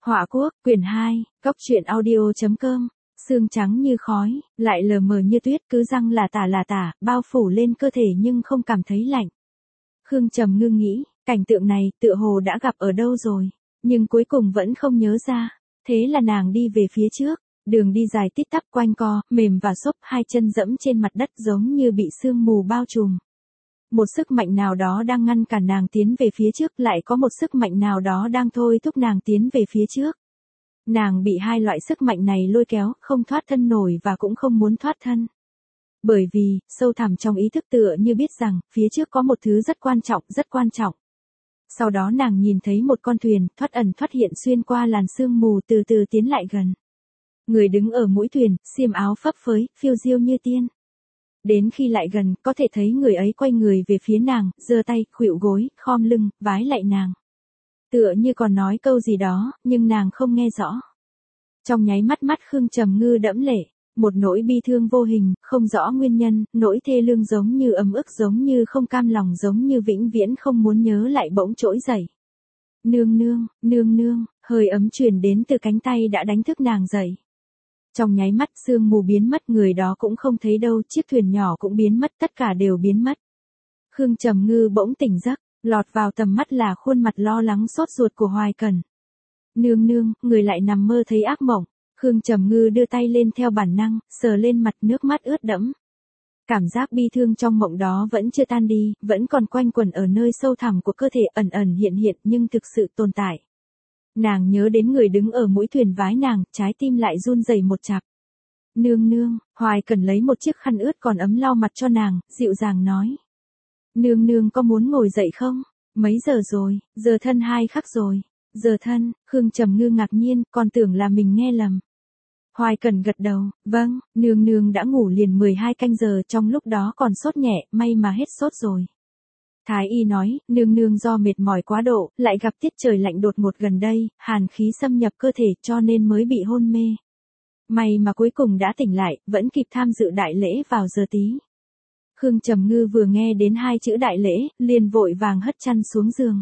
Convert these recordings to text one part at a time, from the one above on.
Họa quốc, quyển 2, góc truyện audio.com, xương trắng như khói, lại lờ mờ như tuyết cứ răng là tả, bao phủ lên cơ thể nhưng không cảm thấy lạnh. Khương Trầm Ngư nghĩ, cảnh tượng này tựa hồ đã gặp ở đâu rồi, nhưng cuối cùng vẫn không nhớ ra. Thế là nàng đi về phía trước, đường đi dài tít tắp quanh co, mềm và xốp, hai chân dẫm trên mặt đất giống như bị sương mù bao trùm. Một sức mạnh nào đó đang ngăn cản nàng tiến về phía trước, lại có một sức mạnh nào đó đang thôi thúc nàng tiến về phía trước. Nàng bị hai loại sức mạnh này lôi kéo, không thoát thân nổi và cũng không muốn thoát thân. Bởi vì, sâu thẳm trong ý thức tựa như biết rằng, phía trước có một thứ rất quan trọng, rất quan trọng. Sau đó nàng nhìn thấy một con thuyền, thoát ẩn thoát hiện xuyên qua làn sương mù từ từ tiến lại gần. Người đứng ở mũi thuyền, xiêm áo phấp phới, phiêu diêu như tiên. Đến khi lại gần, có thể thấy người ấy quay người về phía nàng, giơ tay, khuỵu gối, khom lưng, vái lạy nàng. Tựa như còn nói câu gì đó, nhưng nàng không nghe rõ. Trong nháy mắt mắt Khương Trầm Ngư đẫm lệ, một nỗi bi thương vô hình, không rõ nguyên nhân, nỗi thê lương giống như ấm ức, giống như không cam lòng, giống như vĩnh viễn không muốn nhớ lại bỗng trỗi dậy. Nương nương, nương nương, hơi ấm truyền đến từ cánh tay đã đánh thức nàng dậy. Trong nháy mắt sương mù biến mất, người đó cũng không thấy đâu, chiếc thuyền nhỏ cũng biến mất, tất cả đều biến mất. Khương Trầm Ngư bỗng tỉnh giấc, lọt vào tầm mắt là khuôn mặt lo lắng sốt ruột của Hoài Cẩn. Nương nương, người lại nằm mơ thấy ác mộng. Khương Trầm Ngư đưa tay lên theo bản năng, sờ lên mặt, nước mắt ướt đẫm. Cảm giác bi thương trong mộng đó vẫn chưa tan đi, vẫn còn quanh quẩn ở nơi sâu thẳm của cơ thể, ẩn ẩn hiện hiện nhưng thực sự tồn tại. Nàng nhớ đến người đứng ở mũi thuyền vái nàng, trái tim lại run rẩy một chạp. Nương nương, Hoài Cẩn lấy một chiếc khăn ướt còn ấm lau mặt cho nàng, dịu dàng nói. Nương nương có muốn ngồi dậy không? Mấy giờ rồi? Giờ thân 2 khắc rồi. Giờ thân, Khương Trầm Ngư ngạc nhiên, còn tưởng là mình nghe lầm. Hoài Cẩn gật đầu, vâng, nương nương đã ngủ liền 12 canh giờ, trong lúc đó còn sốt nhẹ, may mà hết sốt rồi. Thái y nói, nương nương do mệt mỏi quá độ, lại gặp tiết trời lạnh đột ngột gần đây, hàn khí xâm nhập cơ thể cho nên mới bị hôn mê. May mà cuối cùng đã tỉnh lại, vẫn kịp tham dự đại lễ vào giờ tí. Khương Trầm Ngư vừa nghe đến 2 chữ đại lễ, liền vội vàng hất chăn xuống giường.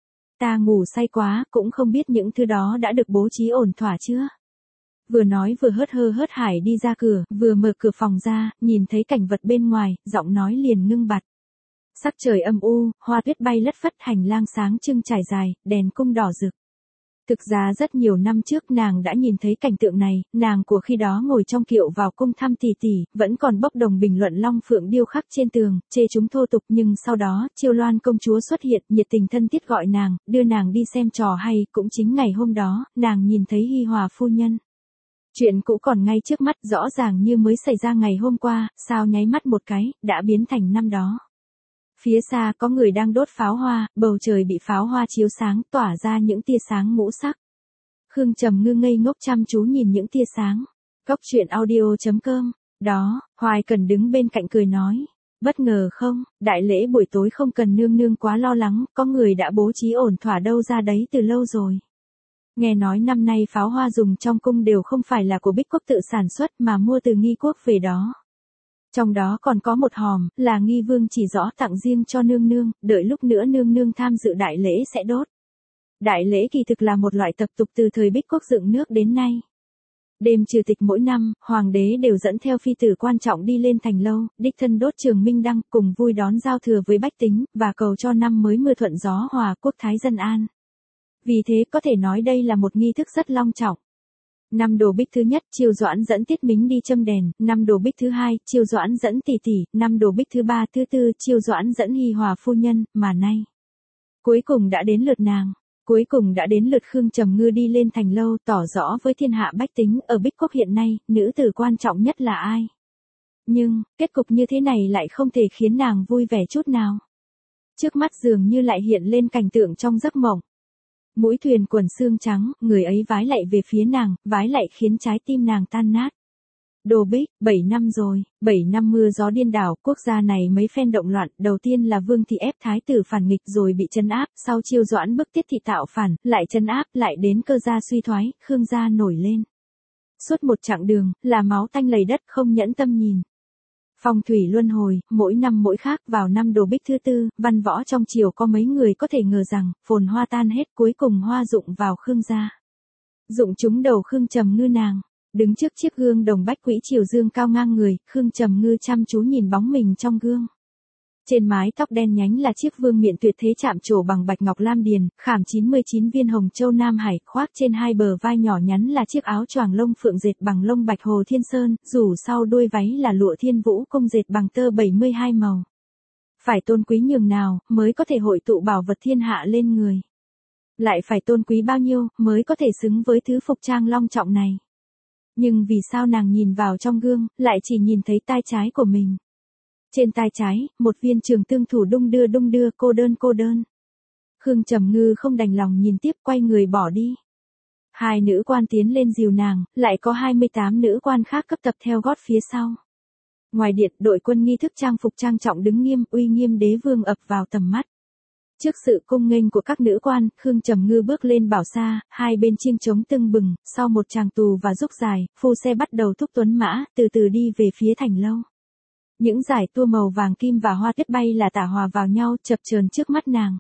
Ta ngủ say quá, cũng không biết những thứ đó đã được bố trí ổn thỏa chưa. Vừa nói vừa hớt hải đi ra cửa, vừa mở cửa phòng ra, nhìn thấy cảnh vật bên ngoài, giọng nói liền ngưng bặt. Sắc trời âm u, hoa tuyết bay lất phất, hành lang sáng trưng trải dài, đèn cung đỏ rực. Thực ra rất nhiều năm trước nàng đã nhìn thấy cảnh tượng này, nàng của khi đó ngồi trong kiệu vào cung thăm tỷ tỷ, vẫn còn bốc đồng bình luận long phượng điêu khắc trên tường, chê chúng thô tục, nhưng sau đó, Chiêu Loan công chúa xuất hiện, nhiệt tình thân thiết gọi nàng, đưa nàng đi xem trò hay, cũng chính ngày hôm đó, nàng nhìn thấy Hi Hòa phu nhân. Chuyện cũ còn ngay trước mắt, rõ ràng như mới xảy ra ngày hôm qua, sao nháy mắt một cái, đã biến thành năm đó. Phía xa có người đang đốt pháo hoa, bầu trời bị pháo hoa chiếu sáng, tỏa ra những tia sáng ngũ sắc. Khương Trầm Ngư ngây ngốc chăm chú nhìn những tia sáng. Góc truyện audio.com, đó, Hoài Cẩn đứng bên cạnh cười nói. Bất ngờ không, đại lễ buổi tối không cần nương nương quá lo lắng, có người đã bố trí ổn thỏa đâu ra đấy từ lâu rồi. Nghe nói năm nay pháo hoa dùng trong cung đều không phải là của Bích Quốc tự sản xuất mà mua từ Nghi Quốc về đó. Trong đó còn có một hòm, là Nghi Vương chỉ rõ tặng riêng cho nương nương, đợi lúc nữa nương nương tham dự đại lễ sẽ đốt. Đại lễ kỳ thực là một loại tập tục từ thời Bích Quốc dựng nước đến nay. Đêm trừ tịch mỗi năm, hoàng đế đều dẫn theo phi tử quan trọng đi lên thành lâu, đích thân đốt trường minh đăng, cùng vui đón giao thừa với bách tính, và cầu cho năm mới mưa thuận gió hòa, quốc thái dân an. Vì thế có thể nói đây là một nghi thức rất long trọng. Năm Đồ Bích thứ nhất, Chiêu Doãn dẫn Tiết Mính đi châm đèn, năm Đồ Bích thứ hai, Chiêu Doãn dẫn tỷ tỷ, năm Đồ Bích thứ ba, thứ tư, Chiêu Doãn dẫn Hi Hòa phu nhân, mà nay. Cuối cùng đã đến lượt nàng, cuối cùng đã đến lượt Khương Trầm Ngư đi lên thành lâu, tỏ rõ với thiên hạ bách tính, ở Bích Quốc hiện nay, nữ tử quan trọng nhất là ai. Nhưng, kết cục như thế này lại không thể khiến nàng vui vẻ chút nào. Trước mắt dường như lại hiện lên cảnh tượng trong giấc mộng. Mũi thuyền quần xương trắng, người ấy vái lạy về phía nàng, vái lạy khiến trái tim nàng tan nát. Đồ Bích, 7 năm rồi, 7 năm mưa gió điên đảo, quốc gia này mấy phen động loạn, đầu tiên là Vương Thị ép thái tử phản nghịch rồi bị trấn áp, sau Chiêu Doãn bức Tiết Thị tạo phản, lại trấn áp, lại đến Cơ gia suy thoái, Khương gia nổi lên. Suốt một chặng đường, là máu tanh lầy đất, không nhẫn tâm nhìn. Phong thủy luân hồi, mỗi năm mỗi khác, vào năm Đồ Bích thứ tư, văn võ trong triều có mấy người có thể ngờ rằng, phồn hoa tan hết, cuối cùng hoa dụng vào Khương gia. Dụng chúng đầu Khương Trầm Ngư nàng. Đứng trước chiếc gương đồng bách quỹ triều dương cao ngang người, Khương Trầm Ngư chăm chú nhìn bóng mình trong gương. Trên mái tóc đen nhánh là chiếc vương miện tuyệt thế chạm trổ bằng bạch ngọc lam điền, khảm 99 viên hồng châu Nam Hải, khoác trên hai bờ vai nhỏ nhắn là chiếc áo choàng lông phượng dệt bằng lông bạch hồ thiên sơn, rủ sau đuôi váy là lụa thiên vũ công dệt bằng tơ 72 màu. Phải tôn quý nhường nào, mới có thể hội tụ bảo vật thiên hạ lên người. Lại phải tôn quý bao nhiêu, mới có thể xứng với thứ phục trang long trọng này. Nhưng vì sao nàng nhìn vào trong gương, lại chỉ nhìn thấy tai trái của mình. Trên tai trái, một viên trường tương thủ đung đưa, cô đơn. Khương Trầm Ngư không đành lòng nhìn tiếp, quay người bỏ đi. Hai nữ quan tiến lên dìu nàng, lại có 28 nữ quan khác cấp tập theo gót phía sau. Ngoài điện, đội quân nghi thức trang phục trang trọng đứng nghiêm, uy nghiêm đế vương ập vào tầm mắt. Trước sự cung nghênh của các nữ quan, Khương Trầm Ngư bước lên bảo xa, hai bên chiêng trống tưng bừng, sau một tràng tù và rúc dài, phu xe bắt đầu thúc tuấn mã, từ từ đi về phía thành lâu. Những dải tua màu vàng kim và hoa tuyết bay là tả hòa vào nhau, chập chờn trước mắt nàng.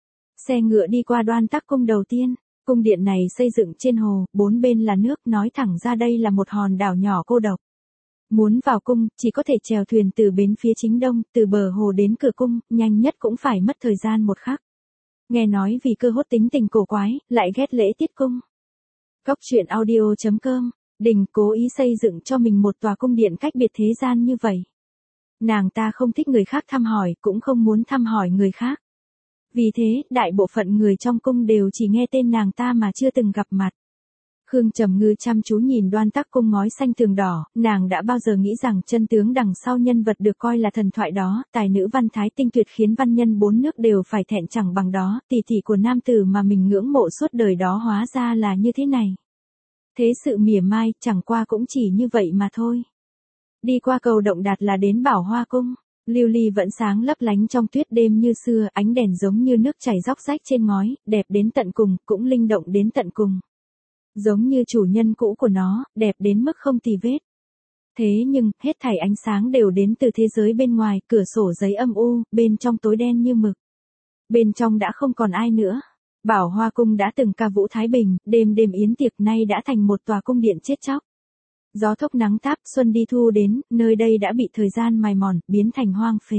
Xe ngựa đi qua Đoan Tắc cung đầu tiên. Cung điện này xây dựng trên hồ, bốn bên là nước, nói thẳng ra đây là một hòn đảo nhỏ cô độc. Muốn vào cung, chỉ có thể chèo thuyền từ bến phía chính đông, từ bờ hồ đến cửa cung, nhanh nhất cũng phải mất thời gian một khắc. Nghe nói vì Cơ Hốt tính tình cổ quái, lại ghét lễ tiết cung. Góc truyện audio.com, Đình cố ý xây dựng cho mình một tòa cung điện cách biệt thế gian như vậy. Nàng ta không thích người khác thăm hỏi, cũng không muốn thăm hỏi người khác. Vì thế, đại bộ phận người trong cung đều chỉ nghe tên nàng ta mà chưa từng gặp mặt. Khương Trầm Ngư chăm chú nhìn Đoan Tắc cung ngói xanh tường đỏ, nàng đã bao giờ nghĩ rằng chân tướng đằng sau nhân vật được coi là thần thoại đó, tài nữ văn thái tinh tuyệt khiến văn nhân bốn nước đều phải thẹn chẳng bằng đó, tỷ tỷ của nam tử mà mình ngưỡng mộ suốt đời đó hóa ra là như thế này. Thế sự mỉa mai, chẳng qua cũng chỉ như vậy mà thôi. Đi qua cầu Động Đạt là đến Bảo Hoa cung. Lưu ly vẫn sáng lấp lánh trong tuyết đêm như xưa, ánh đèn giống như nước chảy róc rách trên ngói, đẹp đến tận cùng, cũng linh động đến tận cùng. Giống như chủ nhân cũ của nó, đẹp đến mức không tì vết. Thế nhưng, hết thảy ánh sáng đều đến từ thế giới bên ngoài, cửa sổ giấy âm u, bên trong tối đen như mực. Bên trong đã không còn ai nữa. Bảo Hoa cung đã từng ca vũ thái bình, đêm đêm yến tiệc, nay đã thành một tòa cung điện chết chóc. Gió thốc nắng táp, xuân đi thu đến, nơi đây đã bị thời gian mài mòn, biến thành hoang phế.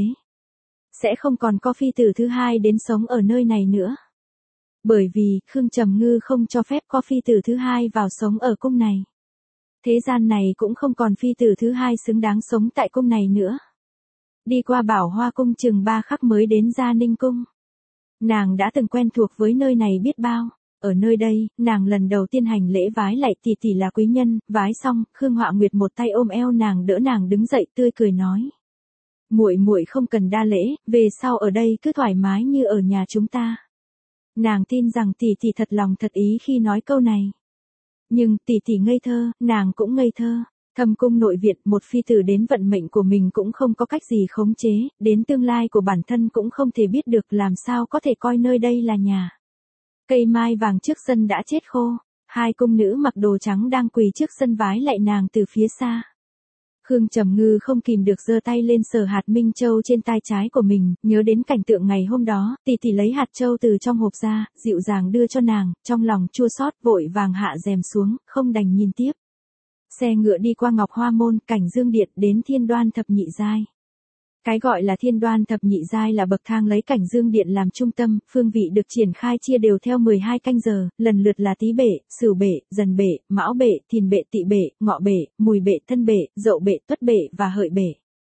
Sẽ không còn có phi tử thứ hai đến sống ở nơi này nữa. Bởi vì, Khương Trầm Ngư không cho phép có phi tử thứ hai vào sống ở cung này. Thế gian này cũng không còn phi tử thứ hai xứng đáng sống tại cung này nữa. Đi qua Bảo Hoa cung chừng 3 khắc mới đến Gia Ninh cung. Nàng đã từng quen thuộc với nơi này biết bao. Ở nơi đây, nàng lần đầu tiên hành lễ vái lạy tỷ tỷ là quý nhân, vái xong, Khương Họa Nguyệt một tay ôm eo nàng đỡ nàng đứng dậy tươi cười nói. Muội muội không cần đa lễ, về sau ở đây cứ thoải mái như ở nhà chúng ta. Nàng tin rằng tỷ tỷ thật lòng thật ý khi nói câu này. Nhưng tỷ tỷ ngây thơ, nàng cũng ngây thơ. Thâm cung nội viện, một phi tử đến vận mệnh của mình cũng không có cách gì khống chế, đến tương lai của bản thân cũng không thể biết được, làm sao có thể coi nơi đây là nhà. Cây mai vàng trước sân đã chết khô, hai cung nữ mặc đồ trắng đang quỳ trước sân vái lạy nàng từ phía xa. Khương Trầm Ngư không kìm được giơ tay lên sờ hạt minh châu trên tai trái của mình, nhớ đến cảnh tượng ngày hôm đó, tỷ tỷ lấy hạt châu từ trong hộp ra, dịu dàng đưa cho nàng, trong lòng chua xót vội vàng hạ rèm xuống, không đành nhìn tiếp. Xe ngựa đi qua Ngọc Hoa môn, Cảnh Dương điện đến Thiên Đoan thập nhị giai. Cái gọi là Thiên Đoan thập nhị giai là bậc thang lấy Cảnh Dương điện làm trung tâm, phương vị được triển khai chia đều theo 12 canh giờ, lần lượt là Tý bệ, Sửu bệ, Dần bệ, Mão bệ, Thìn bệ, Tỵ bệ, Ngọ bệ, Mùi bệ, Thân bệ, Dậu bệ, Tuất bệ và Hợi bệ.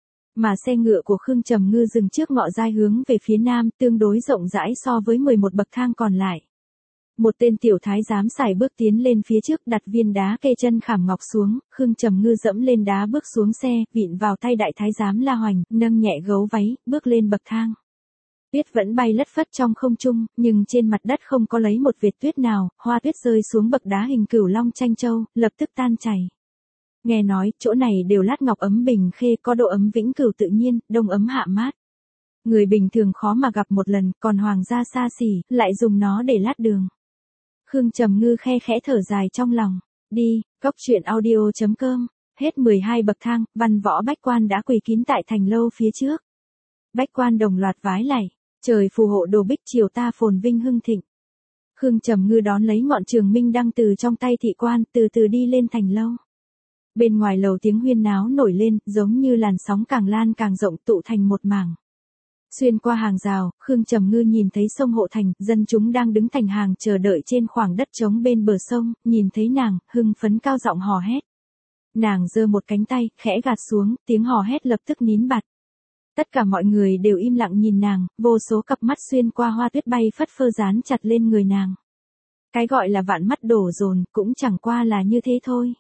Mà xe ngựa của Khương Trầm Ngư dừng trước Ngọ giai hướng về phía nam, tương đối rộng rãi so với 11 bậc thang còn lại. Một tên tiểu thái giám sải bước tiến lên phía trước, đặt viên đá kê chân khảm ngọc xuống, Khương Trầm Ngư dẫm lên đá bước xuống xe, vịn vào tay đại thái giám La Hoành, nâng nhẹ gấu váy, bước lên bậc thang. Tuyết vẫn bay lất phất trong không trung, nhưng trên mặt đất không có lấy một vệt tuyết nào, hoa tuyết rơi xuống bậc đá hình cửu long tranh châu, lập tức tan chảy. Nghe nói, chỗ này đều lát ngọc ấm bình khê, có độ ấm vĩnh cửu tự nhiên, đông ấm hạ mát. Người bình thường khó mà gặp một lần, còn hoàng gia xa xỉ, lại dùng nó để lát đường. Khương Trầm Ngư khe khẽ thở dài trong lòng. Đi, góc truyện audio.com. Hết 12 bậc thang, văn võ bách quan đã quỳ kín tại thành lâu phía trước. Bách quan đồng loạt vái lạy, trời phù hộ đồ bích triều ta phồn vinh hưng thịnh. Khương Trầm Ngư đón lấy ngọn trường minh đăng từ trong tay thị quan, từ từ đi lên thành lâu. Bên ngoài lầu tiếng huyên náo nổi lên, giống như làn sóng càng lan càng rộng tụ thành một mảng. Xuyên qua hàng rào, Khương Trầm Ngư nhìn thấy sông Hộ Thành, dân chúng đang đứng thành hàng chờ đợi trên khoảng đất trống bên bờ sông, nhìn thấy nàng, hưng phấn cao giọng hò hét. Nàng giơ một cánh tay, khẽ gạt xuống, tiếng hò hét lập tức nín bặt. Tất cả mọi người đều im lặng nhìn nàng, vô số cặp mắt xuyên qua hoa tuyết bay phất phơ dán chặt lên người nàng. Cái gọi là vạn mắt đổ dồn, cũng chẳng qua là như thế thôi.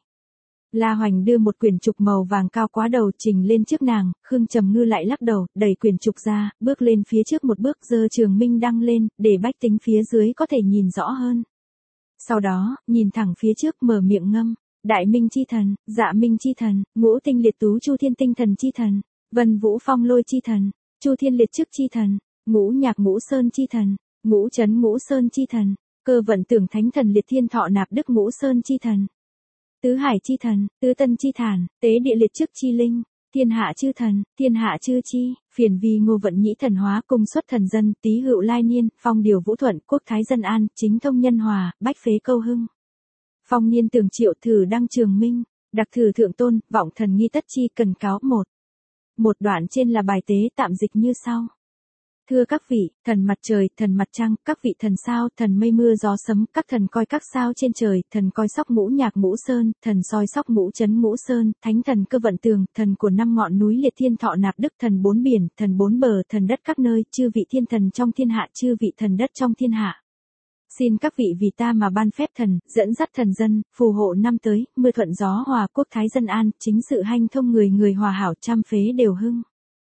La Hoành đưa một quyển trục màu vàng cao quá đầu trình lên trước nàng, Khương Trầm Ngư lại lắc đầu, đẩy quyển trục ra, bước lên phía trước một bước giơ trường minh đăng lên, để bách tính phía dưới có thể nhìn rõ hơn. Sau đó, nhìn thẳng phía trước mở miệng ngâm, Đại Minh chi thần, Dạ Minh chi thần, Ngũ Tinh Liệt Tú Chu Thiên Tinh Thần chi thần, Vân Vũ Phong Lôi chi thần, Chu Thiên Liệt Chức chi thần, Ngũ Nhạc Ngũ Sơn chi thần, Ngũ Trấn Ngũ Sơn chi thần, Cơ Vận Tưởng Thánh thần Liệt Thiên Thọ Nạp Đức Ngũ Sơn chi thần. Tứ Hải chi thần, Tứ Tân chi thản, Tế Địa Liệt Chức chi linh, Thiên Hạ chư thần, Thiên Hạ chư chi, Phiền Vi Ngô Vận Nhĩ thần hóa cung xuất thần dân, Tý Hựu Lai Niên, Phong Điều Vũ Thuận, Quốc Thái Dân An, Chính Thông Nhân Hòa, Bách Phế Câu Hưng. Phong Niên Tường Triệu Thử Đăng Trường Minh, Đặc Thử Thượng Tôn, Vọng Thần Nghi Tất Chi cần cáo một. Một đoạn trên là bài tế tạm dịch như sau. Thưa các vị, thần mặt trời, thần mặt trăng, các vị thần sao, thần mây mưa gió sấm, các thần coi các sao trên trời, thần coi sóc Ngũ Nhạc Ngũ Sơn, thần soi sóc Ngũ Trấn Ngũ Sơn, thánh thần Cơ Vận Tường, thần của 5 ngọn núi Liệt Thiên Thọ Nạp Đức, thần 4 biển, thần 4 bờ, thần đất các nơi, chư vị thiên thần trong thiên hạ, chư vị thần đất trong thiên hạ. Xin các vị vì ta mà ban phép thần, dẫn dắt thần dân, phù hộ năm tới, mưa thuận gió hòa, quốc thái dân an, chính sự hanh thông người người hòa hảo, trăm phế đều hưng.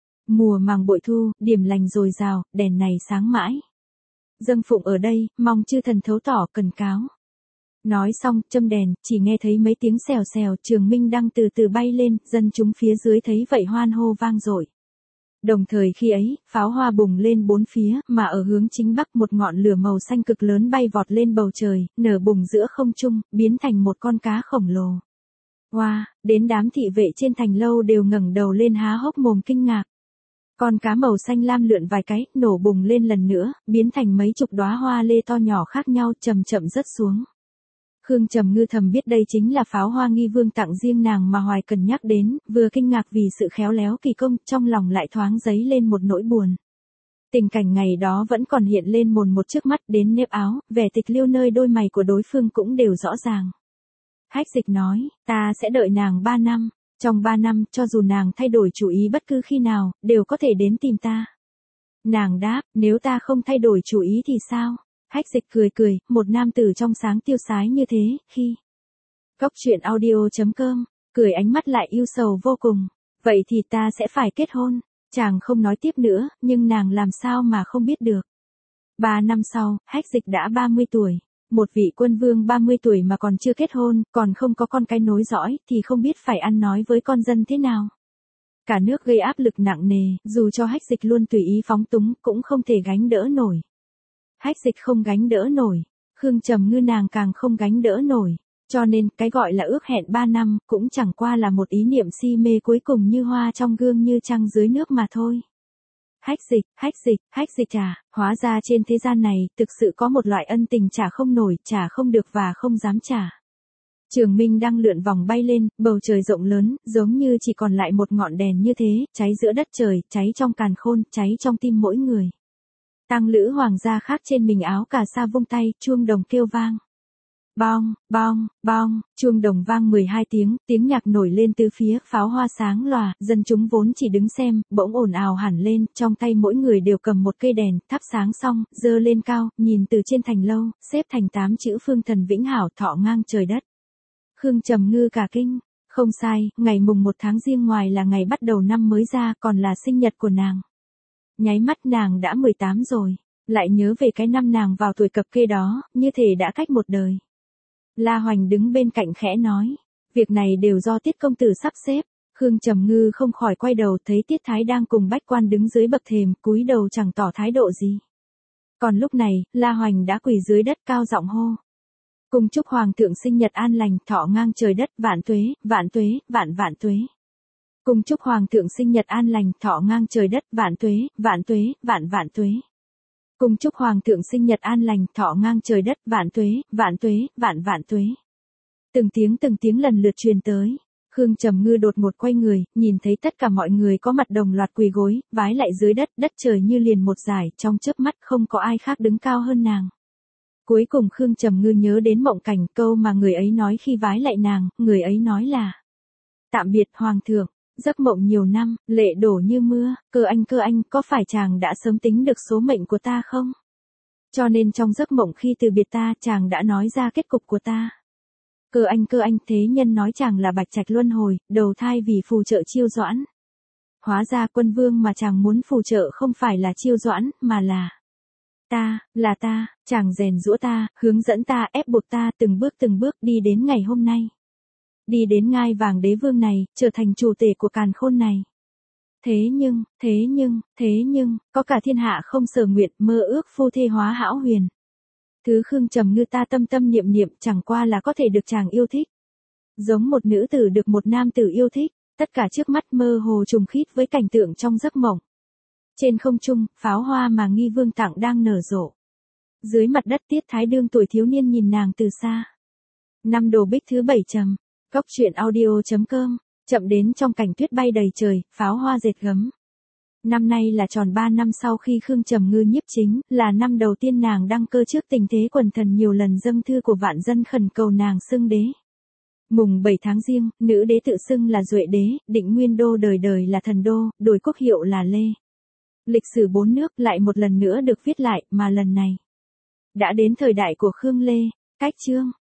Mùa màng bội thu, điểm lành dồi dào, đèn này sáng mãi. Dâng phụng ở đây, mong chư thần thấu tỏ cần cáo. Nói xong, châm đèn, chỉ nghe thấy mấy tiếng xèo xèo, trường minh đăng từ từ bay lên, dân chúng phía dưới thấy vậy hoan hô vang dội. Đồng thời khi ấy, pháo hoa bùng lên bốn phía, mà ở hướng chính bắc một ngọn lửa màu xanh cực lớn bay vọt lên bầu trời, nở bùng giữa không trung, biến thành một con cá khổng lồ. Wow, đến đám thị vệ trên thành lâu đều ngẩng đầu lên há hốc mồm kinh ngạc. Con cá màu xanh lam lượn vài cái, nổ bùng lên lần nữa, biến thành mấy chục đóa hoa lê to nhỏ khác nhau chậm chậm rớt xuống. Khương Trầm Ngư thầm biết đây chính là pháo hoa nghi vương tặng riêng nàng mà Hoài Cần nhắc đến, vừa kinh ngạc vì sự khéo léo kỳ công, trong lòng lại thoáng dấy lên một nỗi buồn. Tình cảnh ngày đó vẫn còn hiện lên mồn một trước mắt, đến nếp áo, vẻ tịch liêu nơi đôi mày của đối phương cũng đều rõ ràng. Hách Dịch nói, ta sẽ đợi nàng 3 năm, trong 3 năm, cho dù nàng thay đổi chủ ý bất cứ khi nào, đều có thể đến tìm ta. Nàng đáp, nếu ta không thay đổi chủ ý thì sao? Hách Dịch cười cười, một nam tử trong sáng tiêu sái như thế, khi Cốc truyện audio.com, cười ánh mắt lại yêu sầu vô cùng. Vậy thì ta sẽ phải kết hôn. Chàng không nói tiếp nữa, nhưng nàng làm sao mà không biết được. 3 năm sau, Hách Dịch đã 30 tuổi. Một vị quân vương 30 tuổi mà còn chưa kết hôn, còn không có con cái nối dõi, thì không biết phải ăn nói với con dân thế nào. Cả nước gây áp lực nặng nề, dù cho Hách Dịch luôn tùy ý phóng túng, cũng không thể gánh đỡ nổi. Hách Dịch không gánh đỡ nổi, Khương Trầm Ngư nàng càng không gánh đỡ nổi, cho nên cái gọi là ước hẹn 3 năm, cũng chẳng qua là một ý niệm si mê cuối cùng như hoa trong gương như trăng dưới nước mà thôi. Hách Dịch à, hóa ra trên thế gian này, thực sự có một loại ân tình trả không nổi, trả không được và không dám trả. Trường minh đang lượn vòng bay lên, bầu trời rộng lớn, giống như chỉ còn lại một ngọn đèn như thế, cháy giữa đất trời, cháy trong càn khôn, cháy trong tim mỗi người. Tăng lữ hoàng gia khác trên mình áo cà sa vung tay, chuông đồng kêu vang. Bong, bong, bong, chuông đồng vang 12 tiếng, tiếng nhạc nổi lên từ phía, pháo hoa sáng lòa, dân chúng vốn chỉ đứng xem, bỗng ồn ào hẳn lên, trong tay mỗi người đều cầm một cây đèn, thắp sáng xong, dơ lên cao, nhìn từ trên thành lâu, xếp thành 8 chữ phương thần vĩnh hảo thọ ngang trời đất. Khương Trầm Ngư cả kinh, không sai, ngày mùng 1 tháng Giêng ngoài là ngày bắt đầu năm mới ra, còn là sinh nhật của nàng. Nháy mắt nàng đã 18 rồi, lại nhớ về cái năm nàng vào tuổi cập kê đó, như thể đã cách một đời. La Hoành đứng bên cạnh khẽ nói, việc này đều do Tiết công tử sắp xếp. Khương Trầm Ngư không khỏi quay đầu thấy Tiết Thái đang cùng Bách Quan đứng dưới bậc thềm, cúi đầu chẳng tỏ thái độ gì. Còn lúc này, La Hoành đã quỳ dưới đất cao giọng hô. Cùng chúc Hoàng thượng sinh nhật an lành, thọ ngang trời đất, vạn tuế, vạn tuế, vạn vạn tuế. Cùng chúc Hoàng thượng sinh nhật an lành, thọ ngang trời đất, vạn tuế, vạn tuế, vạn vạn tuế. Cùng chúc hoàng thượng sinh nhật an lành, thọ ngang trời đất, vạn tuế, vạn tuế, vạn vạn tuế. Từng tiếng lần lượt truyền tới. Khương Trầm Ngư đột ngột quay người, nhìn thấy tất cả mọi người có mặt đồng loạt quỳ gối, vái lại dưới đất, đất trời như liền một dải, trong chớp mắt không có ai khác đứng cao hơn nàng. Cuối cùng Khương Trầm Ngư nhớ đến Mộng Cảnh, câu mà người ấy nói khi vái lại nàng, người ấy nói là: tạm biệt hoàng thượng, giấc mộng nhiều năm, lệ đổ như mưa, cơ anh, có phải chàng đã sớm tính được số mệnh của ta không? Cho nên trong giấc mộng khi từ biệt ta, chàng đã nói ra kết cục của ta. Cơ anh, thế nhân nói chàng là bạch trạch luân hồi, đầu thai vì phù trợ Chiêu Doãn. Hóa ra quân vương mà chàng muốn phù trợ không phải là Chiêu Doãn, mà là ta, chàng rèn giũa ta, hướng dẫn ta, ép buộc ta từng bước đi đến ngày hôm nay. Đi đến ngai vàng đế vương này, trở thành chủ tể của càn khôn này. Thế nhưng, có cả thiên hạ không sở nguyện, mơ ước phu thê hóa hão huyền. Thứ Khương Trầm Ngư ta tâm niệm chẳng qua là có thể được chàng yêu thích. Giống một nữ tử được một nam tử yêu thích, tất cả trước mắt mơ hồ trùng khít với cảnh tượng trong giấc mộng. Trên không trung, pháo hoa mà Nghi Vương tặng đang nở rộ. Dưới mặt đất Tiết Thái Đương tuổi thiếu niên nhìn nàng từ xa. Năm Đồ Bích thứ 7 trầm. Cốc truyện audio.com. Chậm đến trong cảnh tuyết bay đầy trời, pháo hoa dệt gấm. Năm nay là tròn 3 năm sau khi Khương Trầm Ngư nhiếp chính, là năm đầu tiên nàng đăng cơ trước tình thế quần thần nhiều lần dâng thư của vạn dân khẩn cầu nàng xưng đế. Mùng 7 tháng Giêng, nữ đế tự xưng là Duệ đế, định nguyên đô đời đời là thần đô, đổi quốc hiệu là Lê. Lịch sử 4 nước lại một lần nữa được viết lại, mà lần này đã đến thời đại của Khương Lê. Cách chương